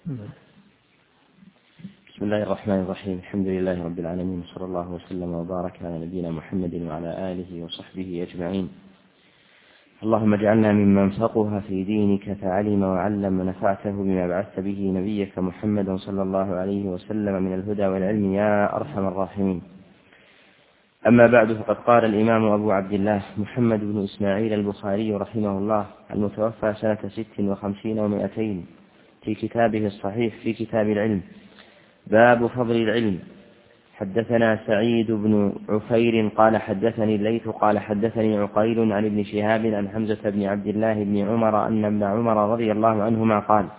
بسم الله الرحمن الرحيم. الحمد لله رب العالمين، صلى الله وسلم وبارك على نبينا محمد وعلى آله وصحبه أجمعين. اللهم اجعلنا ممن فقه في دينك فعلم وعلم ونفعته بما بعثت به نبيك محمد صلى الله عليه وسلم من الهدى والعلم يا أرحم الراحمين. أما بعد، فقد قال الإمام أبو عبد الله محمد بن إسماعيل البخاري رحمه الله المتوفى سنة 56 و200 في كتابه الصحيح في كتاب العلم: باب فضل العلم. حدثنا سعيد بن عفير قال حدثني الليث قال حدثني عقيل عن ابن شهاب عن حمزة بن عبد الله بن عمر أن ابن عمر رضي الله عنهما قال: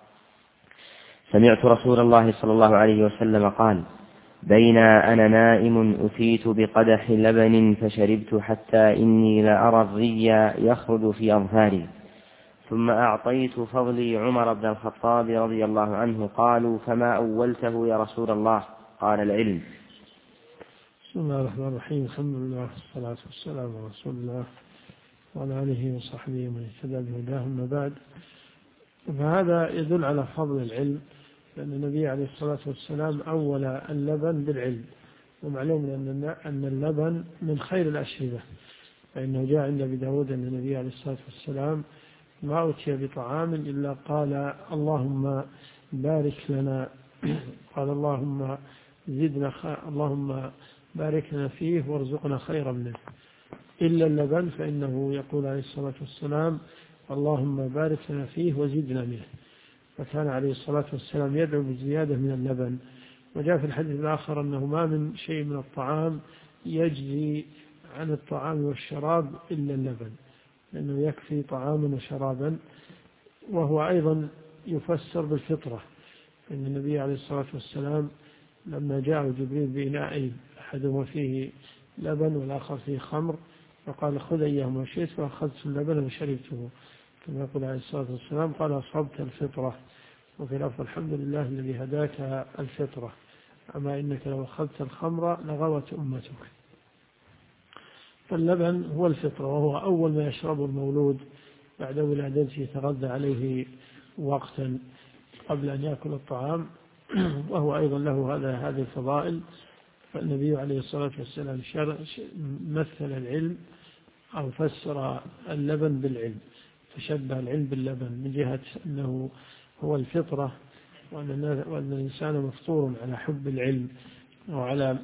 سمعت رسول الله صلى الله عليه وسلم قال: بين أنا نائم أتيت بقدح لبن فشربت حتى إني لأرى الري يخرج في أظفاري، ثم أعطيت فضلي عمر بن الخطاب رضي الله عنه. قالوا: فما أولته يا رسول الله؟ قال: العلم. بسم الله الرحمن الرحيم. الحمد لله والصلاة والسلام على رسول الله وعلى آله وصحبه ومن اهتدى بهداه. أما بعد، فهذا يدل على فضل العلم، لأن النبي عليه الصلاة والسلام أول اللبن بالعلم، ومعلوم أن اللبن من خير الأشربة، فإنه جاء عند أبي داود أن النبي عليه الصلاة والسلام ما أتي بطعام إلا قال: اللهم بارك لنا، قال: اللهم زدنا اللهم بارك لنا فيه وارزقنا خيرا منه، إلا اللبن فإنه يقول عليه الصلاة والسلام: اللهم بارك لنا فيه وزدنا منه. فكان عليه الصلاة والسلام يدعو بالزيادة من اللبن. وجاء في الحديث الآخر أنه ما من شيء من الطعام يجزي عن الطعام والشراب إلا اللبن، لأنه يكفي طعاما وشرابا. وهو أيضا يفسر بالفطرة، إن النبي عليه الصلاة والسلام لما جاء جبريل بإناء أحدهما فيه لبن والآخر فيه خمر، فقال: خذ أيهما شئت، فأخذت اللبن وشربته، كما يقول عليه الصلاة والسلام: قال: أصبت الفطرة. وفي لفظ: الحمد لله الذي هداك الفطرة، أما إنك لو أخذت الخمر لغوت أمتك. فاللبن هو الفطرة، وهو أول ما يشربه المولود بعد ولادته، يتغذى عليه وقتا قبل أن يأكل الطعام، وهو أيضا له هذه الفضائل. فالنبي عليه الصلاة والسلام مثل العلم أو فسر اللبن بالعلم، فشبه العلم باللبن من جهة أنه هو الفطرة، وأن الإنسان مفطور على حب العلم وعلى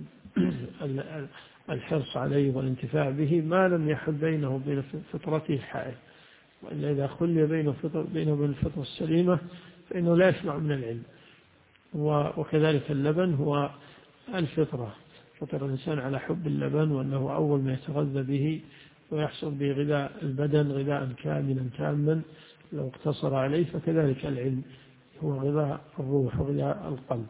الحرص عليه والانتفاع به، ما لم يحل بينه وبين فطرته حائل. وإلا إذا خلي بينه وبين الفطرة السليمة فإنه لا يسمع من العلم. وكذلك اللبن هو الفطرة، فطر الإنسان على حب اللبن، وأنه أول ما يتغذى به ويحصل به غذاء البدن غذاء كاملا تاما لو اقتصر عليه. فكذلك العلم هو غذاء الروح وغذاء القلب.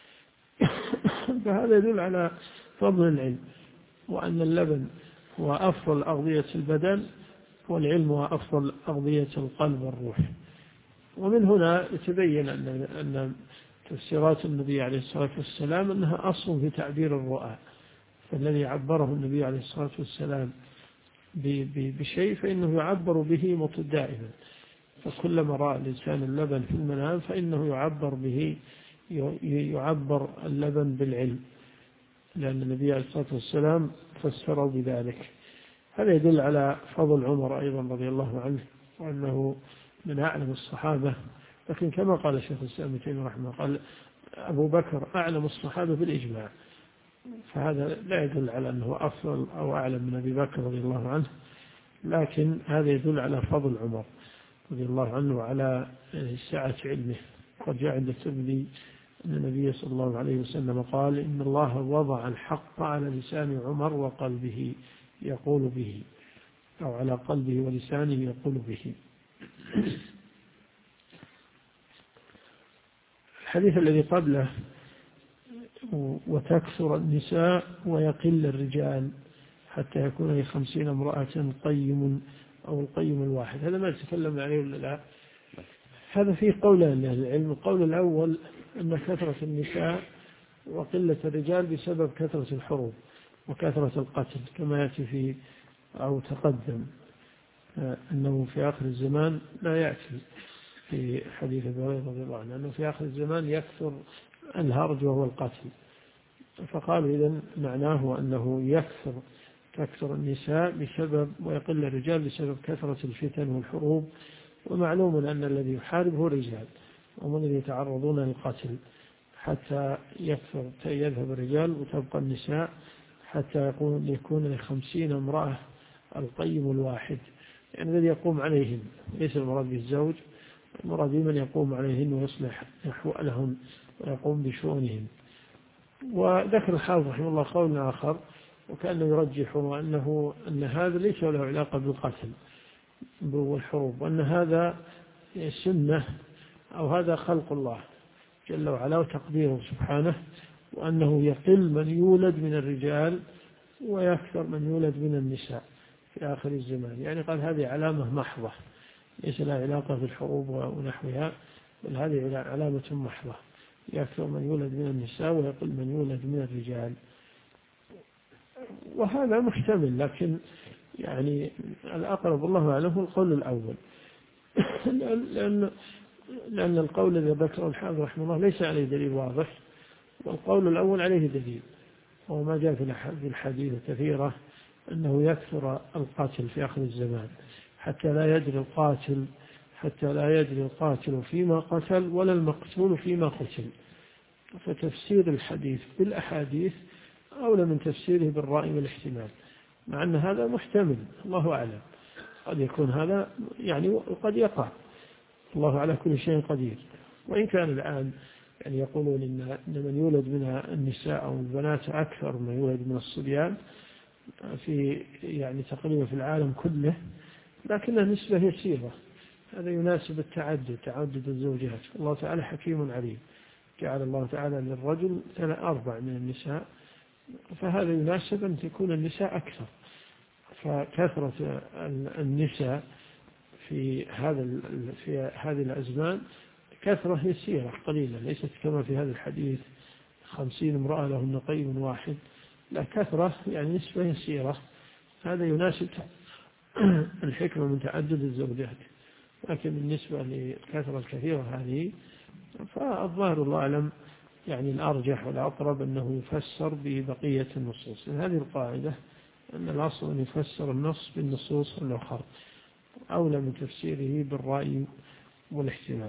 فهذا يدل على فضل العلم، وأن اللبن هو أفضل أغذية البدن، والعلم هو أفضل أغذية القلب والروح. ومن هنا يتبين أن تفسيرات النبي عليه الصلاة والسلام أنها أصل في تعبير الرؤى، فالذي عبره النبي عليه الصلاة والسلام بشيء فإنه يعبر به دائما. فكلما رأى الإنسان اللبن في المنام فإنه يعبر به، يعبر اللبن بالعلم، لأن النبي عليه الصلاة والسلام فسره بذلك. هذا يدل على فضل عمر أيضا رضي الله عنه، وأنه من أعلم الصحابة. لكن كما قال الشيخ الإسلام ابن تيمية رحمه الله، قال: أبو بكر أعلم الصحابة بالإجماع. فهذا لا يدل على أنه أفضل أو أعلم من أبي بكر رضي الله عنه، لكن هذا يدل على فضل عمر رضي الله عنه وعلى سعة علمه. قد جاء عند الترمذي أن النبي صلى الله عليه وسلم قال: إن الله وضع الحق على لسان عمر وقلبه يقول به، أو على قلبه ولسانه يقول به. الحديث الذي قبله: وتكثر النساء ويقل الرجال حتى يكون 50 امرأة قيم أو القيم الواحد، هذا ما يتكلم عليه ولا لا؟ هذا فيه قولان لأهل العلم. القول الأول أن كثرة النساء وقلة الرجال بسبب كثرة الحروب وكثرة القتل، كما يأتي في أو تقدم أنه في آخر الزمان لا يأتي في حديث أبي هريرة رضي الله عنه أنه في آخر الزمان يكثر الهرج وهو القتل، فقالوا إذن معناه أنه تكثر النساء بسبب ويقل الرجال بسبب كثرة الفتن والحروب، ومعلوم أن الذي يحارب هو الرجال وهم الذين يتعرضون للقتل، حتى يذهب الرجال وتبقى النساء حتى يكون 50 امرأة القيم الواحد، يعني الذي يقوم عليهن، ليس المراد بالزوج، المراد بمن يقوم عليهن ويصلح أحوالهن ويقوم بشؤونهن. وذكر الحافظ رحمه الله قول آخر وكأنه يرجح أن هذا ليس له علاقة بالقتل والحروب، وأن هذا سنة أو هذا خلق الله جل وعلا وتقديره سبحانه، وأنه يقل من يولد من الرجال ويكثر من يولد من النساء في آخر الزمان. يعني قال هذه علامة محضة ليس لها علاقة بالحروب ونحوها، بل هذه علامة محضة، يكثر من يولد من النساء ويقل من يولد من الرجال. وهذا محتمل، لكن يعني الأقرب الله أعلم هو القول الأول لأن القول الذي ذكره الحافظ رحمه الله ليس عليه دليل واضح، والقول الأول عليه دليل، وهو ما جاء في الحديث كثيرة أنه يكثر القاتل في آخر الزمان حتى لا يدري القاتل فيما قتل ولا المقتول فيما قتل. فتفسير الحديث بالأحاديث أولى من تفسيره بالرأي والاحتمال، مع أن هذا محتمل، الله أعلم، قد يكون هذا يعني وقد يقع، الله على كل شيء قدير. وإن كان الآن يعني يقولون إن من يولد من النساء أو البنات أكثر من يولد من الصبيان في يعني تقريبا في العالم كله، لكنها نسبة يسيرة، هذا يناسب تعدد الزوجات. الله تعالى حكيم عليم، جعل الله تعالى للرجل 4 من النساء، فهذا يناسب أن تكون النساء أكثر. فكثرة النساء في هذه الأزمان كثرة يسيرة قليلة، ليست كما في هذا الحديث 50 امرأة لهن قيم واحد، لا، كثرة يعني نسبة يسيرة، هذا يناسب الحكمة من تعدد الزوجات. لكن بالنسبة للكثرة الكثيرة هذه فالظاهر الله أعلم يعني الأرجح والأقرب أنه يفسر ببقية النصوص. هذه القاعدة أن الأصل أن يفسر النص بالنصوص الأخرى أولى من تفسيره بالرأي والاحتمال.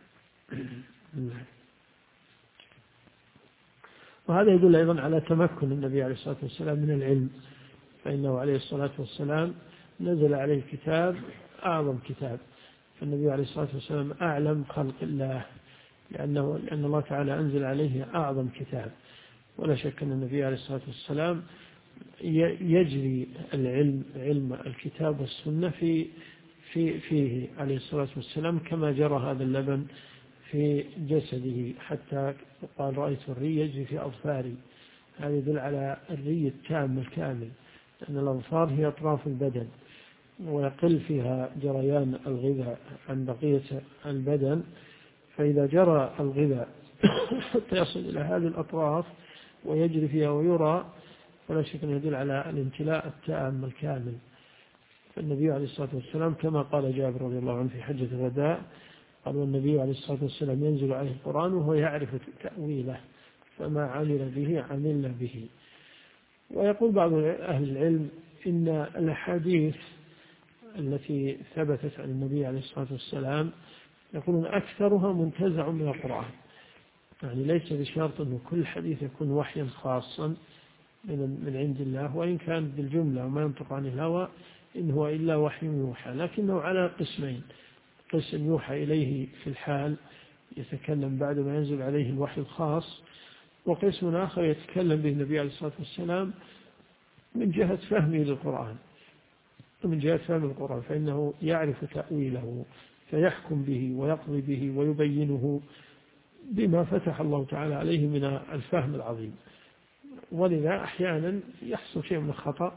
وهذا يدل أيضا على تمكن النبي عليه الصلاة والسلام من العلم، فإنه عليه الصلاة والسلام نزل عليه كتاب أعظم كتاب، فالنبي عليه الصلاة والسلام أعلم خلق الله لأن الله تعالى أنزل عليه أعظم كتاب. ولا شك أن النبي عليه الصلاة والسلام يجري علم الكتاب والسنة فيه عليه الصلاة والسلام كما جرى هذا اللبن في جسده، حتى قال رأيت الري يجري في أظفاري. هذا يدل على الري التام الكامل، لأن الأظفار هي أطراف البدن ويقل فيها جريان الغذاء عن بقية البدن، فإذا جرى الغذاء حتى يصل إلى هذه الأطراف ويجري فيها ويرى، فلا شك أن يدل على الامتلاء التام الكامل. فالنبي عليه الصلاة والسلام كما قال جابر رضي الله عنه في حجة الوداع، قال والنبي عليه الصلاة والسلام ينزل عليه القرآن وهو يعرف تأويله، فما عمل به عملنا به. ويقول بعض أهل العلم إن الأحاديث التي ثبتت عن النبي عليه الصلاة والسلام يقولون أكثرها منتزع من القرآن، يعني ليس بشرط أن كل حديث يكون وحيا خاصا من عند الله، وإن كان بالجملة وما ينطق عن الهوى إن هو إلا وحي يوحى، لكنه على قسمين: قسم يوحى إليه في الحال يتكلم بعد ما ينزل عليه الوحي الخاص، وقسم آخر يتكلم به النبي عليه الصلاة والسلام من جهة فهمه للقرآن، ومن جهة فهم القرآن فإنه يعرف تأويله فيحكم به ويقضي به ويبينه بما فتح الله تعالى عليه من الفهم العظيم. ولذا أحيانا يحصل شيء من الخطأ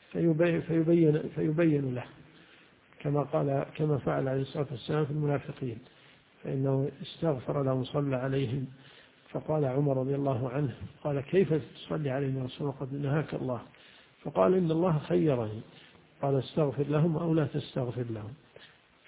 فيبين له، كما فعل عليه الصلاة والسلام في المنافقين، فإنه استغفر لهم صلى عليهم، فقال عمر رضي الله عنه قال كيف تصلي علينا رسول الله قد نهاك الله؟ فقال إن الله خيرني، قال استغفر لهم أو لا تستغفر لهم.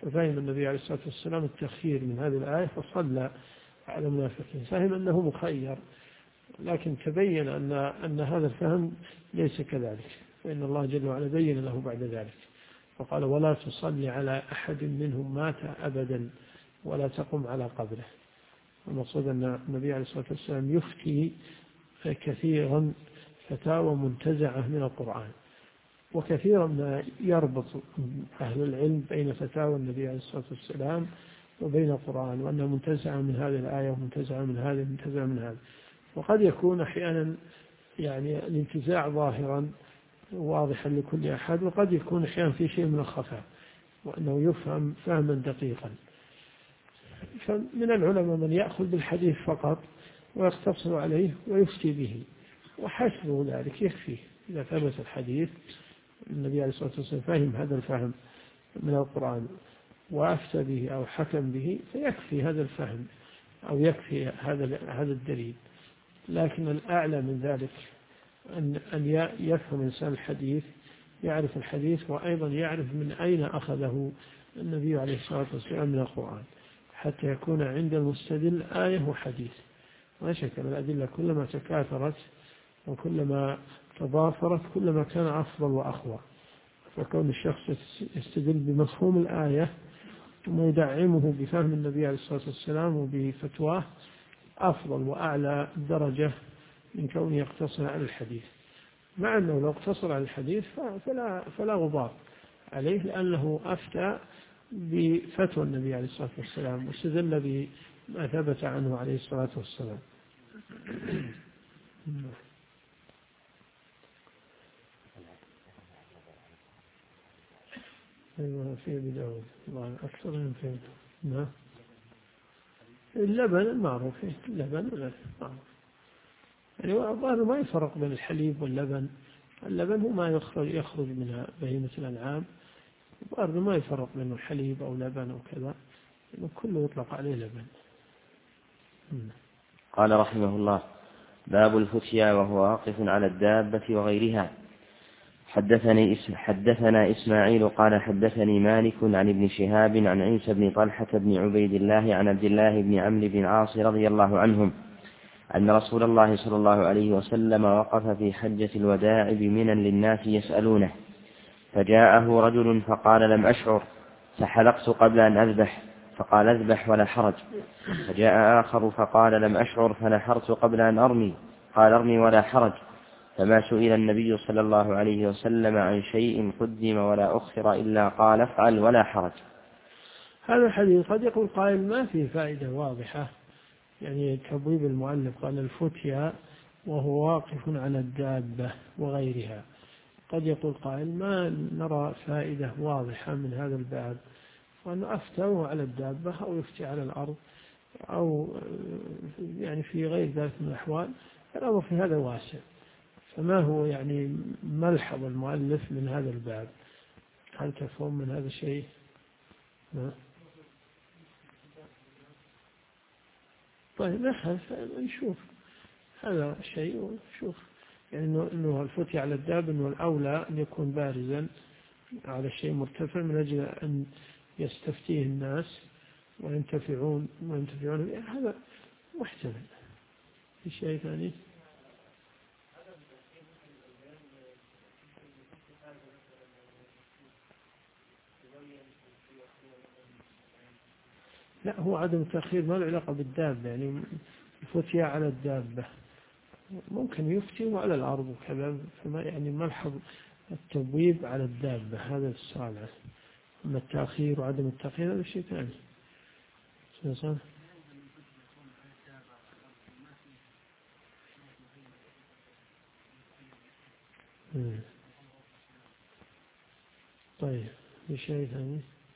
ففهم النبي عليه الصلاة والسلام التخيير من هذه الآية فصلى على المنافقين، فهم أنه مخير، لكن تبين أن هذا الفهم ليس كذلك، فإن الله جل وعلا بين له بعد ذلك فقال ولا تصلي على أحد منهم مات أبدا ولا تقم على قبره. المقصود أن النبي عليه الصلاة والسلام يفتي كثيرا فتاوى منتزعة من القرآن، وكثيرا ما يربط أهل العلم بين فتاوى النبي عليه الصلاة والسلام وبين القرآن، وأنها منتزعة من هذه الآية ومنتزعة من هذه ومنتزعة من هذه. وقد يكون أحيانا يعني الانتزاع ظاهرا واضحا لكل أحد، وقد يكون أحيانا في شيء من الخفاء وأنه يفهم فهما دقيقا. فمن العلماء من يأخذ بالحديث فقط ويقتصر عليه ويفتي به، وحسبه ذلك يكفيه إذا ثبت الحديث النبي عليه الصلاة والسلام فهم هذا الفهم من القرآن وأفتى به أو حكم به فيكفي هذا الفهم أو يكفي هذا الدليل. لكن الأعلى من ذلك أن يفهم الإنسان الحديث، يعرف الحديث وأيضا يعرف من أين أخذه النبي عليه الصلاة والسلام من القرآن، حتى يكون عند المستدل آية وحديث. ما شك أن الأدلة كلما تكاثرت وكلما تضافرت كلما كان أفضل وأقوى. فكون الشخص يستدل بمفهوم الآية ثم يدعمه بفهم النبي عليه الصلاة والسلام وبفتواه أفضل وأعلى درجة من كونه يقتصر على الحديث، مع أنه لو اقتصر على الحديث فلا غبار عليه، لأنه أفتى بفتوى النبي عليه الصلاة والسلام واستدل بما ثبت عنه عليه الصلاة والسلام. أيوة في بداود الله أكثر من فيه. نعم اللبن المعروف، اللبن معروف، يعني الظاهر ما يفرق بين الحليب واللبن. اللبن هو ما يخرج من بهيمة الأنعام، الظاهر ما يفرق بين الحليب أو لبن أو كذا، كله يطلق عليه لبن. قال رحمه الله باب الفتيا وهو واقف على الدابة وغيرها. حدثنا إسماعيل قال حدثني مالك عن ابن شهاب عن عيسى بن طلحة بن عبيد الله عن عبد الله بن عمرو بن عاص رضي الله عنهم أن رسول الله صلى الله عليه وسلم وقف في حجة الوداع بمنى للناس يسألونه، فجاءه رجل فقال لم أشعر فحلقت قبل أن أذبح، فقال اذبح ولا حرج. فجاء آخر فقال لم أشعر فنحرت قبل أن أرمي، قال ارمي ولا حرج. فما سئل النبي صلى الله عليه وسلم عن شيء قدم ولا أخر إلا قال افعل ولا حرج. هذا الحديث قد يقول قائل ما فيه فائدة واضحة، يعني تبويب المؤلف قال الفتيا وهو واقف على الدابة وغيرها. قد يقول قائل ما نرى فائدة واضحة من هذا الباب، وأنه أفتى على الدابة أو يفتي على الأرض أو يعني في غير ذلك من الأحوال، الأمر في هذا واسع. فما هو يعني ملحظ المؤلف من هذا الباب؟ هل تفهم من هذا الشيء؟ طيب نحن نشوف هذا الشيء ونشوف يعني أنه الفتي على الداب أنه الأولى أن يكون بارزا على شيء مرتفع من أجل أن يستفتيه الناس وينتفعون يعني هذا محتمل. في شيء ثاني؟ لا هو عدم التأخير ما له علاقة بالدابة، يعني الفتيا على الدابة ممكن يفتي على الأرض وكذا، فما يعني ملحظ التبويب على الدابة هذا السؤال. أما التأخير وعدم التأخير هذا شيء ثاني. طيب في شيء ثاني؟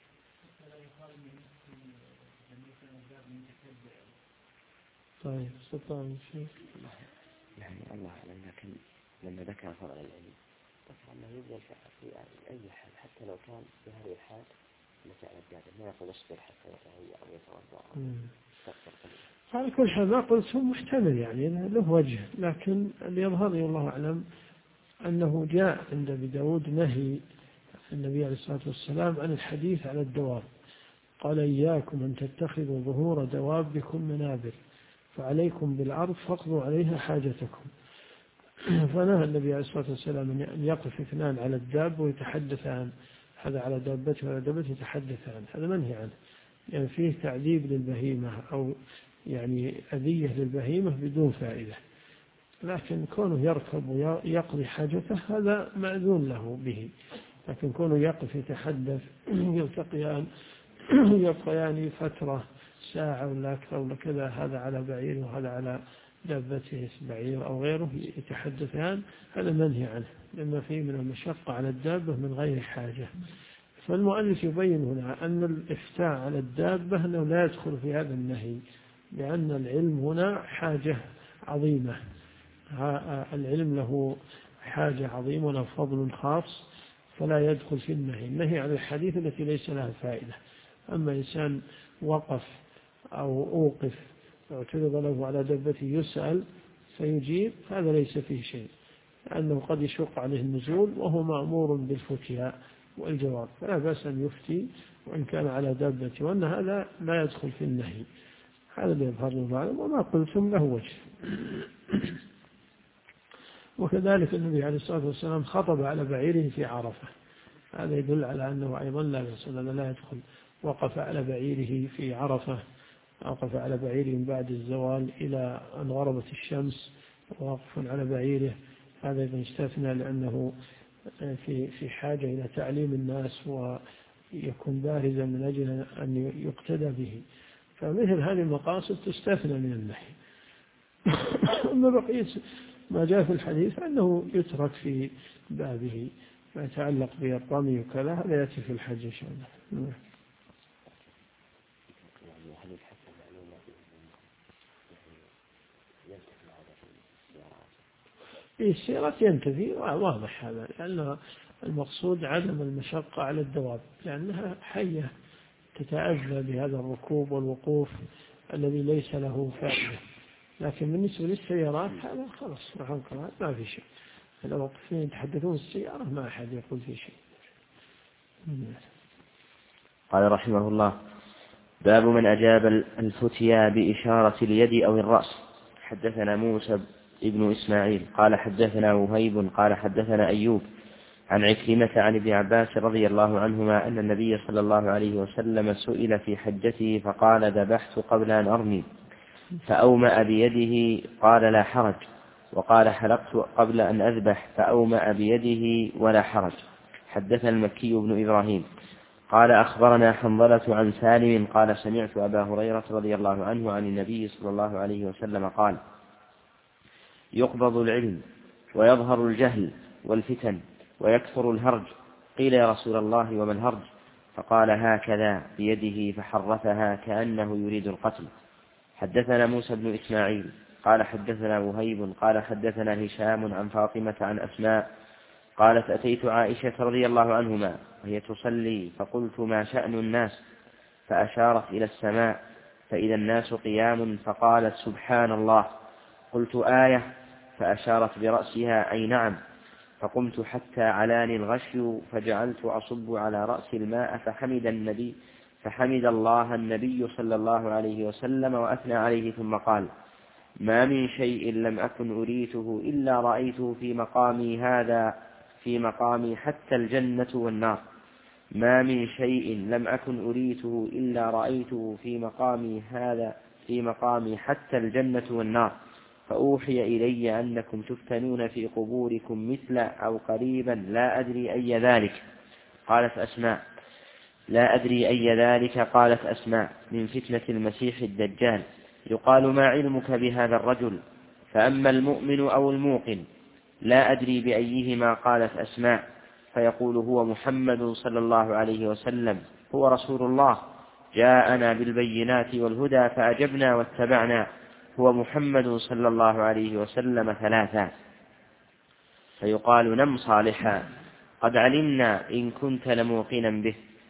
طيب استطاع شيء يعني الله أعلم، لكن لما ذكر فضل العلم ذكر أنه يبذل في أي حال حتى لو كان في هذه الحال التي على الدابة ما يقول اصبر حتى يتهيأ أو يتوضأ. على كل حال ما قلت محتمل يعني له وجه، لكن اللي يظهر لي والله أعلم أنه جاء عند أبي داود نهي النبي عليه الصلاة والسلام عن الحديث على الدواب، قال إياكم أن تتخذوا ظهور دوابكم منابر فعليكم بالأرض فاقضوا عليها حاجتكم. فنهى النبي عليه الصلاة والسلام أن يقف اثنان على الداب ويتحدثان، هذا على دابته وعلى دابته يتحدثان، هذا منهي عنه، يعني فيه تعذيب للبهيمة أو يعني أذية للبهيمة بدون فائدة. لكن كونه يركب ويقضي حاجته هذا مأذون له به، لكن كونه يقف يتحدث يلتقيان يبقيان فترة ساعة ولا أكثر ولا كذا، هذا على بعير وهذا على دابته بعير أو غيره يتحدثان، هذا منهي عنه لما فيه من المشقة على الدابة من غير حاجة. فالمؤلف يبين هنا أن الإفتاء على الدابة أنه لا يدخل في هذا النهي، لأن العلم هنا حاجة عظيمة، العلم له حاجة عظيمة وله فضل خاص، فلا يدخل في النهي. النهي عن الحديث التي ليس لها فائدة. أما إنسان وقف أو أوقف اعترض له على دابته يسأل فيجيب، هذا ليس فيه شيء، لأنه قد يشق عليه النزول وهو مأمور بالفتيا والجواب، فلا بأس أن يفتي وإن كان على دابته، وأن هذا لا يدخل في النهي. هذا اللي يظهر المعلم، وما قلتم له وجه. وكذلك النبي عليه الصلاة والسلام خطب على بعيره في عرفة، هذا يدل على أنه أيضا لا يدخل. وقف على بعيره في عرفة، وقف على بعيره من بعد الزوال إلى أن غربت الشمس واقف على بعيره، هذا إذا استثنى لأنه في حاجة إلى تعليم الناس ويكون بارزا من أجل أن يقتدى به، فمثل هذه المقاصد تستثنى من النهي. أما بقية ما جاء في الحديث أنه يترك في بابه ما يتعلق بالرمي وكذا، هذا يأتي في الحج إن شاء الله. السيارات ينتفي واضح هذا، لأن المقصود عدم المشقة على الدواب، لأنها حية تتأذى بهذا الركوب والوقوف الذي ليس له فائدة. لكن بالنسبة للسيارات هذا خلاص ما في شيء، لو وقفين يتحدثون السيارة ما أحد يقول في شيء. قال رحمه الله: باب من أجاب الفتيا بإشارة اليد أو الرأس. حدثنا موسى ابن إسماعيل قال حدثنا وهيب قال حدثنا أيوب عن عكرمة عن ابن عباس رضي الله عنهما أن النبي صلى الله عليه وسلم سئل في حجته فقال: ذبحت قبل أن أرمي، فأومأ بيده قال: لا حرج، وقال: حلقت قبل أن أذبح فأومأ بيده ولا حرج. حدثنا المكي بن إبراهيم قال أخبرنا حنظلة عن سالم قال: سمعت أبا هريرة رضي الله عنه عن النبي صلى الله عليه وسلم قال: يقبض العلم ويظهر الجهل والفتن ويكثر الهرج. قيل: يا رسول الله وما الهرج؟ فقال: هكذا بيده فحرفها كأنه يريد القتل. حدثنا موسى بن إسماعيل قال حدثنا وهيب قال حدثنا هشام عن فاطمة عن أسماء قالت: أتيت عائشة رضي الله عنهما وهي تصلي فقلت: ما شأن الناس؟ فأشارت إلى السماء فإذا الناس قيام، فقالت: سبحان الله. قلت: آية؟ فأشارت برأسها: أي نعم. فقمت حتى علاني الغشي فجعلت أصب على رأسي الماء فحمد الله النبي صلى الله عليه وسلم وأثنى عليه، ثم قال: ما من شيء لم أكن أريته إلا رأيته في مقامي هذا في مقامي حتى الجنة والنار. ما من شيء لم أكن أريته إلا رأيته في مقامي هذا في مقامي حتى الجنة والنار. فأوحي إلي أنكم تفتنون في قبوركم مثل أو قريبا لا أدري أي ذلك. قالت أسماء: لا أدري أي ذلك. قالت أسماء: من فتنة المسيح الدجال. يقال: ما علمك بهذا الرجل؟ فأما المؤمن أو الموقن؟ لا أدري بأيهما. قالت أسماء: فيقول: هو محمد صلى الله عليه وسلم، هو رسول الله، جاءنا بالبينات والهدى فأجبنا واتبعنا، هو محمد صلى الله عليه وسلم 3. فيقال: نم صالحا، قد علمنا إن كنت لموقنا به.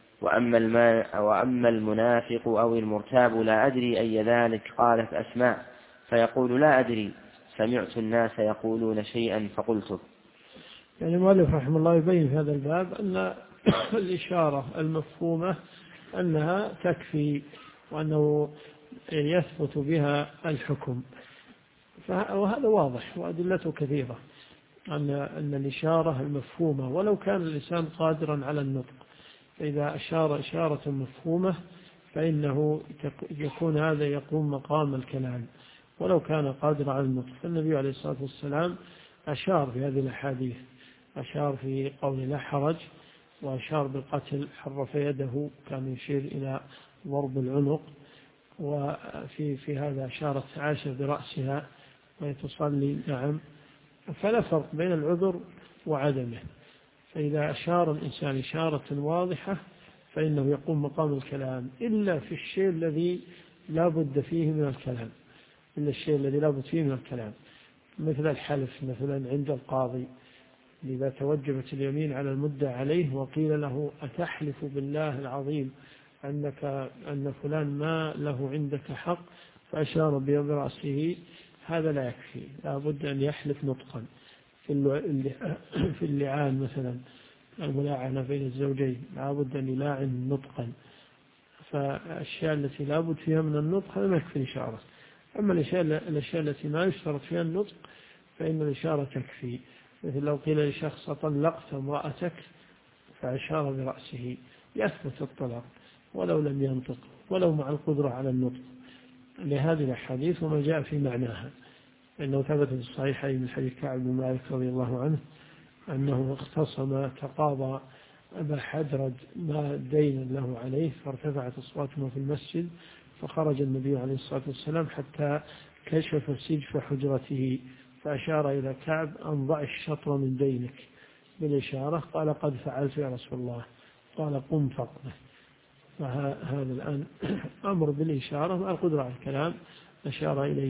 وأما المنافق أو المرتاب لا أدري أي ذلك. قالت أسماء: فيقول: لا أدري، سمعت الناس يقولون شيئا فقلته. يعني المؤلف رحمه الله يبين في هذا الباب أن الإشارة المفهومة أنها تكفي وأنه يثبت بها الحكم. وهذا واضح وأدلته كثيرة أن الإشارة المفهومة ولو كان الإنسان قادرا على النطق، فإذا أشار إشارة مفهومة فإنه يكون هذا يقوم مقام الكلام ولو كان قادرا على النطق. فالنبي عليه الصلاة والسلام أشار في هذه الأحاديث، أشار في قول لا حرج، وأشار بالقتل، حرف يده كان يشير إلى ضرب العنق، وفي هذا أشارت عائشة برأسها وهي تصلي. نعم. فلا فرق بين العذر وعدمه. فإذا أشار الإنسان إشارة واضحة فإنه يقوم مقام الكلام، إلا في الشيء الذي لا بد فيه من الكلام، إلا الشيء الذي لا بد فيه من الكلام، مثل الحلف مثلا عند القاضي، إذا توجبت اليمين على المدعى عليه وقيل له أتحلف بالله العظيم أن فلان ما له عندك حق، فأشار برأسه، هذا لا يكفي، لا بد أن يحلف نطقا. في اللعان مثلا، الملاعنة بين الزوجين، لا بد أن يلاعن نطقا. فالأشياء التي لا بد فيها من النطق هذا ما يكفي الإشارة. أما الأشياء التي ما يشترط فيها النطق فإن الإشارة تكفي. مثل لو قيل لشخص طلقت امرأتك فأشار برأسه، يثبت الطلاق ولو لم ينطق، ولو مع القدرة على النطق، لهذه الأحاديث وما جاء في معناها. إنه ثبت في الصحيحين من حديث كعب بن مالك رضي الله عنه أنه اختصم تقاضى أبا حدرد ما دين له عليه، فارتفعت أصواتهما في المسجد، فخرج النبي عليه الصلاة والسلام حتى كشف سجف حجرته، فأشار إلى كعب أن ضع الشطر من دينك بالإشارة، قال قد فعلت يا رسول الله، قال قم فقده. فهذا الآن أمر بالإشارة مع القدرة على الكلام، أشار إليه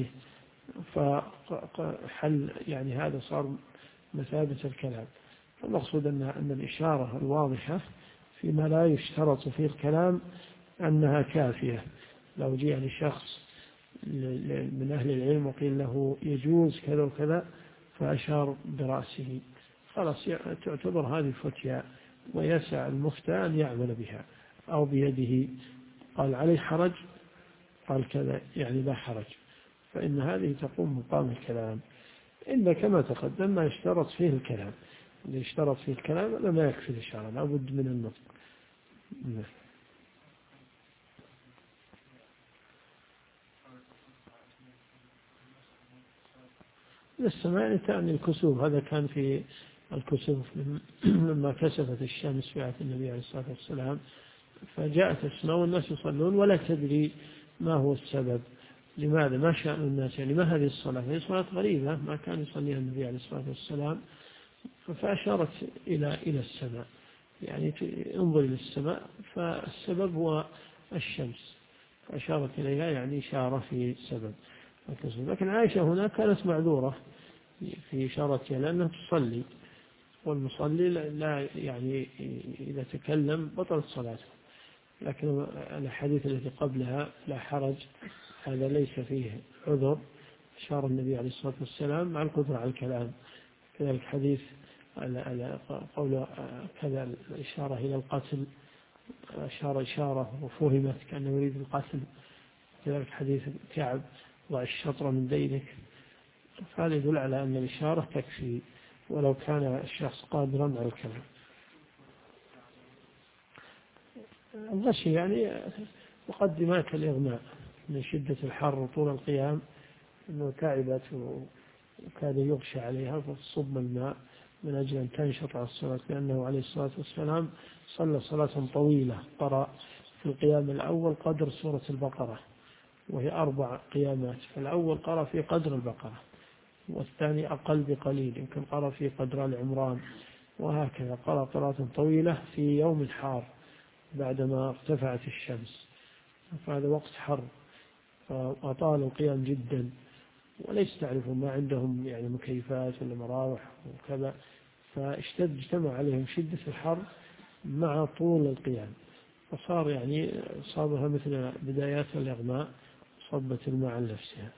فحل، يعني هذا صار مثابة الكلام. فالمقصود أن الإشارة الواضحة فيما لا يشترط فيه الكلام أنها كافية. لو جاء لشخص من أهل العلم وقيل له يجوز كذا وكذا فأشار برأسه، خلاص تعتبر هذه فتيا، ويسع المفتى أن يعمل بها، أو بيده قال عليه حرج، قال كذا يعني لا حرج، فإن هذه تقوم مقام الكلام. إلا كما تقدم ما يشترط فيه الكلام، اللي يشترط فيه الكلام لا ما يكفي الإشارة، لا بد من النطق. السماء تعني الكسوف، هذا كان في الكسوف لما كسفت الشمس في عهد النبي عليه الصلاة والسلام، فجاءت السماء والناس يصلون ولا تدري ما هو السبب، لماذا، ما شأن الناس، يعني ما هذه الصلاة، هي صلاة غريبة ما كان يصليها النبي عليه الصلاة والسلام. فأشارت إلى السماء، يعني انظر إلى السماء، فالسبب هو الشمس، فأشارت إليها يعني إشارة في السبب. لكن عائشة هنا كانت معذورة في إشارتها لأنها تصلي، والمصلي لا يعني إذا تكلم بطلت صلاته. لكن الحديث الذي قبلها لا حرج هذا ليس فيه عذر، أشار النبي عليه الصلاة والسلام مع القدرة على الكلام. كذلك حديث قول كذا الإشارة إلى القتل، أشار إشارة وفهمت كأنه يريد القتل. كذلك حديث كعب ضع الشطر من دينك، فهذا يدل على أن الإشارة تكفي ولو كان الشخص قادرا على الكلام. الغشي يعني مقدمات الإغماء من شدة الحر وطول القيام، أنه تعبت وكاد يغشى عليها فتصب الماء من أجل أن تنشط على الصلاة، لأنه عليه الصلاة والسلام صلى صلاة طويلة، قرأ في القيام الأول قدر سورة البقرة وهي 4 قيامات، فالأول قرأ في قدر البقرة، والثاني أقل بقليل يمكن قرأ في قدر العمران، وهكذا قرأ قراءة طويلة في يوم حار بعدما ارتفعت الشمس، فهذا وقت حر، فأطال القيام جدا، وليس تعرفون ما عندهم يعني مكيفات ولا مراوح وكذا، فاجتمع عليهم شدة الحر مع طول القيام، فصار يعني صابها مثل بدايات الإغماء، صبت الماء عن نفسها.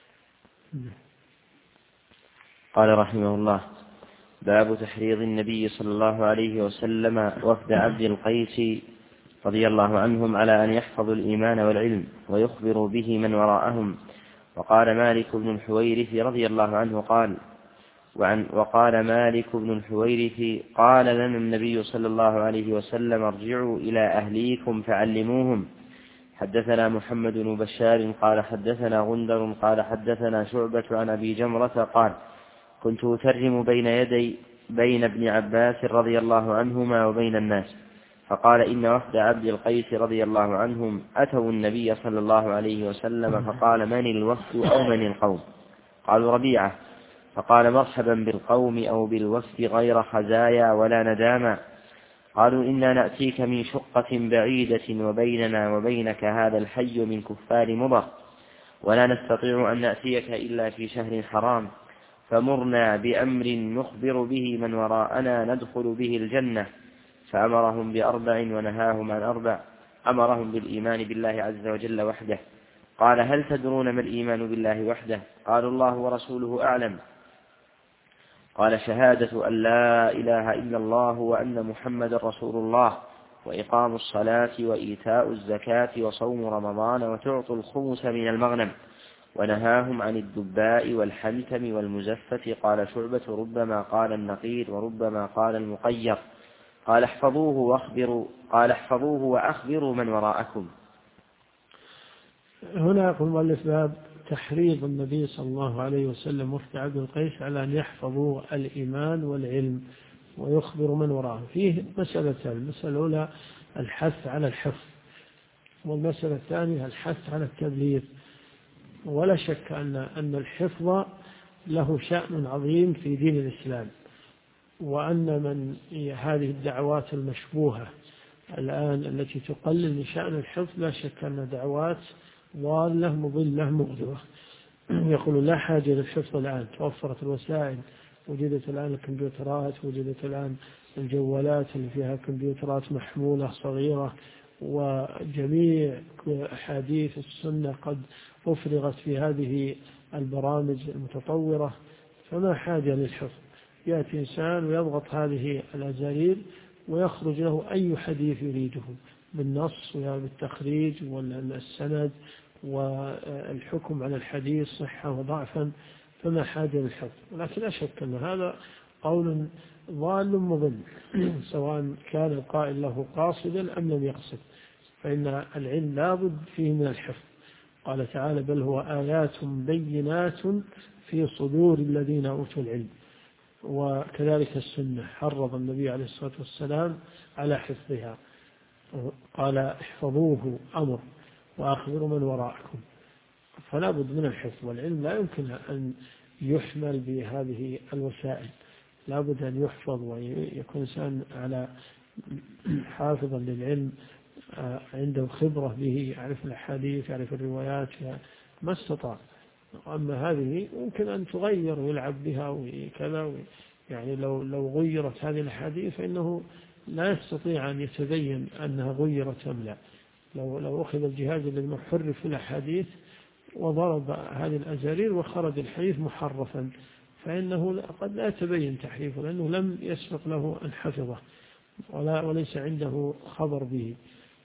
قال رحمه الله: باب تحريض النبي صلى الله عليه وسلم وفد عبد القيس رضي الله عنهم على أن يحفظوا الإيمان والعلم ويخبروا به من وراءهم. وقال مالك بن الحويرث رضي الله عنه وقال مالك بن الحويرث قال لنا النبي صلى الله عليه وسلم ارجعوا إلى أهليكم فعلموهم. حدثنا محمد بن بشار قال حدثنا غندر قال حدثنا شعبة عن أبي جمرة قال كنت أترجم بين ابن عباس رضي الله عنهما وبين الناس، فقال إن وفد عبد القيس رضي الله عنهم أتوا النبي صلى الله عليه وسلم فقال من الوفد أو من القوم؟ قالوا ربيعة، فقال مرحبا بالقوم أو بالوفد غير خزايا ولا نداما. قالوا إنا نأتيك من شقة بعيدة وبيننا وبينك هذا الحي من كفار مضر، ولا نستطيع أن نأتيك إلا في شهر حرام، فمرنا بأمر نخبر به من وراءنا ندخل به الجنة. فأمرهم بأربع ونهاهم عن أربع. أمرهم بالإيمان بالله عز وجل وحده. قال هل تدرون ما الإيمان بالله وحده؟ قالوا الله ورسوله أعلم. قال شهادة أن لا إله إلا الله وأن محمد رسول الله، وإقام الصلاة وإيتاء الزكاة وصوم رمضان وتعطوا الخمس من المغنم. ونهاهم عن الدباء والحنتم والمزفة. قال شعبة ربما قال النقير وربما قال المقير. قال احفظوه وأخبروا من وراءكم. هنا يقول المؤلف باب تحريض النبي صلى الله عليه وسلم وفد عبد القيس على أن يحفظوا الإيمان والعلم ويخبروا من وراءه. فيه مسألتان: المسألة الأولى الحث على الحفظ، والمسألة الثانية الحث على التبليغ. ولا شك أن الحفظ له شأن عظيم في دين الإسلام، وأن من هذه الدعوات المشبوهة الآن التي تقلل من شأن الحفظ لا شك أن دعوات ضالة مضلة مغدرة. يقول لا حاجة للحفظ الآن، توفرت الوسائل، وجدت الآن الكمبيوترات، وجدت الآن الجوالات اللي فيها كمبيوترات محمولة صغيرة، وجميع أحاديث السنة قد أفرغت في هذه البرامج المتطورة، فما حاجة للحفظ. يأتي إنسان ويضغط هذه الأزارير ويخرج له أي حديث يريده بالنص وبالتخريج والسند والحكم على الحديث صحة وضعفا، فما حاجة للحفظ. ولكن لا شك أن هذا قول ضال مضل، سواء كان القائل له قاصدا أم لم يقصد، فإن العلم لا بد فيه من الحفظ. قال تعالى بل هو آيات بينات في صدور الذين أوتوا العلم. وكذلك السنة حرض النبي عليه الصلاة والسلام على حفظها، قال احفظوه أمر وأخبروا من وراءكم. فلا بد من الحفظ، والعلم لا يمكن أن يحمل بهذه الوسائل، لا بد أن يحفظ ويكون إنسان على حافظا للعلم عنده خبرة به، يعرف الأحاديث يعرف الروايات ما استطاع. أما هذه يمكن أن تغير ويلعب بها وكذا، يعني لو غيرت هذه الأحاديث فإنه لا يستطيع أن يتبين أنها غيرت أم لا. لو أخذ الجهاز الذي محرف في الأحاديث وضرب هذه الأزارير وخرج الحديث محرفا، فإنه قد لا يتبين تحريفه، لأنه لم يسبق له أن حفظه وليس عنده خبر به.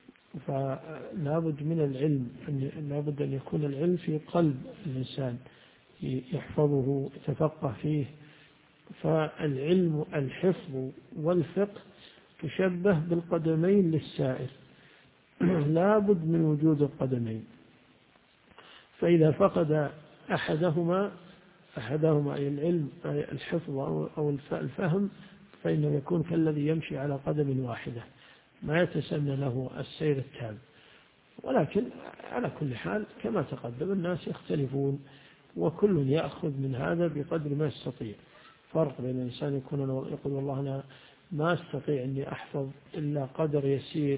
فلا بد من العلم، لا بد أن يكون العلم في قلب الإنسان يحفظه يتفقه فيه. فالعلم الحفظ والفقه تشبه بالقدمين للسائر، لا بد من وجود القدمين. فإذا فقد أحدهما أي العلم أي الحفظ أو الفهم، فإنه يكون كالذي يمشي على قدم واحدة، ما يتسنى له السير التام. ولكن على كل حال كما تقدم الناس يختلفون، وكل يأخذ من هذا بقدر ما يستطيع. فرق بين الإنسان يقول والله أنا ما أستطيع أني أحفظ إلا قدر يسير،